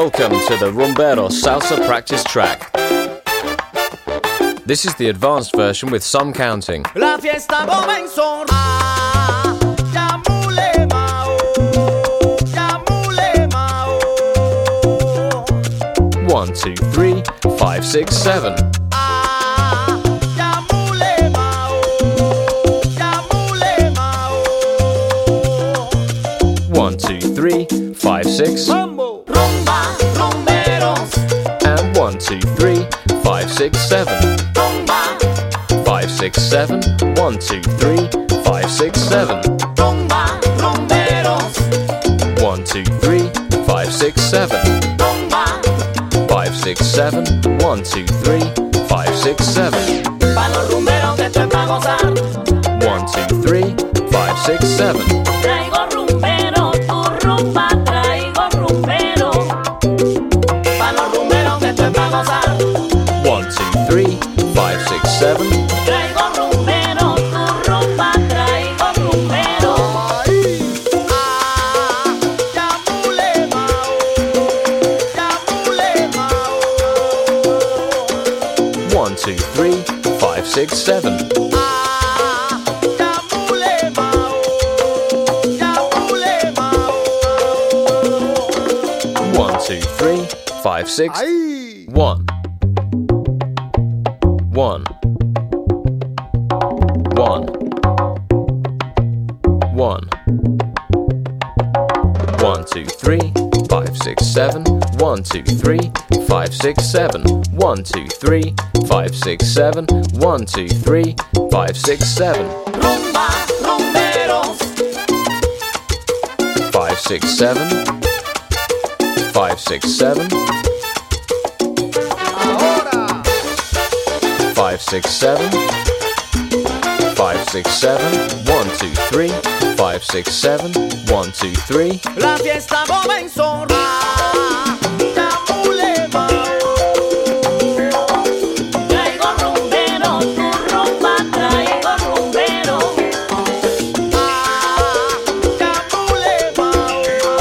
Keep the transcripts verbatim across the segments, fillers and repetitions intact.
Welcome to the Rumbero Salsa Practice Track. This is the advanced version with some counting. La fiesta comenzó. Ah, llámule Mao, llámule Mao. One, two, three, five, six, seven. Ah, llámule Mao, llámule Mao. One, two, three, five, six. Mambo, rumba, rumberos. And one, two, three, five, six, seven. Rumba, Five, six, seven. One, two, three, five, six, seven. rumba, rumberos. One, two, three, five, six, seven. Rumba, Five, six, seven. One, two, three, five, six, seven. pa' los rumberos que esto es pa' gozar. One, two, three, five, six, seven. Traigo rumbero, tu rumba, traigo rumbero. Pa' los rumberos que esto es pa' gozar. One, two, three, five, six, seven. Traigo rumbero, tu rumba, traigo rumbero. Ah, llámule Mao, llámule Mao. One, two, three, five, six, seven. Ah, llámule Mao, llámule Mao. One, two, three, five, six. One. One. One. One. One, two, three, five, six, seven. One, two, three, five, six, seven. One, two, three, five, six, seven. One, two, three, five, six, seven. Rumba, rumberos. Five, six, seven. Five, six, seven. Five, six, seven. Five, six, seven. One, two, three. Five, six, seven. One, two, three. La fiesta comenzó. Ah, llámule Mao. Traigo rumbero, tu rumba, traigo rumbero. Ah, llámule Mao.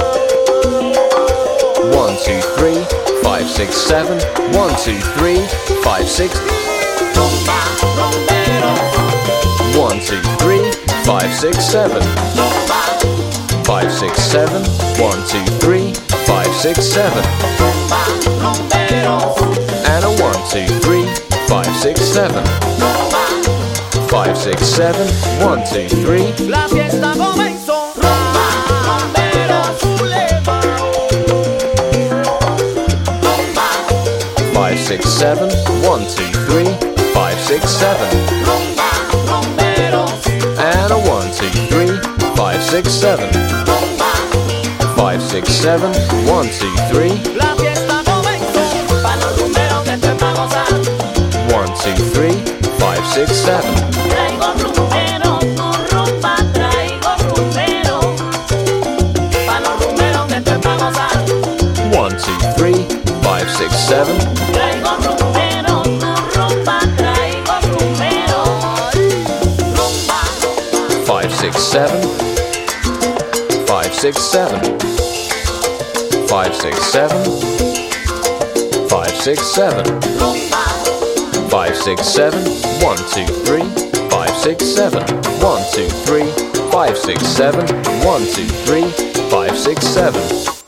One, two, three. Five, six, seven. One, two, three. Five, six. Rumba, rumbero. One, two, three. Five, six, seven. Rumba, Five, six, seven. One, two, three. Five, six, seven. rumba, rumberos. And a one, two, three. Five, six, seven. Rumba, Five, six, seven. One, two, three. la fiesta comenzó. Rumba, rumberos. Llámule Mao. Rumba, Five, six, seven. One, two, three. Five, six, seven. rumba, rumberos. And a one, two, three. Five, six, seven. Rumba, Five, six, seven. One, two, three. la fiesta comenzó. Pa' los rumberos que esto es pa' gozar. One, two, three. Five, six, seven. Traigo rumbero, tu rumba, traigo rumbero. Pa' los rumberos que esto es pa' gozar. One, two, three. Five, six, seven. Traigo rumbero, tu rumba, traigo rumbero. Rumba, Five, six, seven. Five, six, seven. Five, six, seven. Five, six, seven. rumba, Five, six, seven. One, two, three. Five, six, seven. One, two, three. Five, six, seven. One, two, three. Five, six, seven.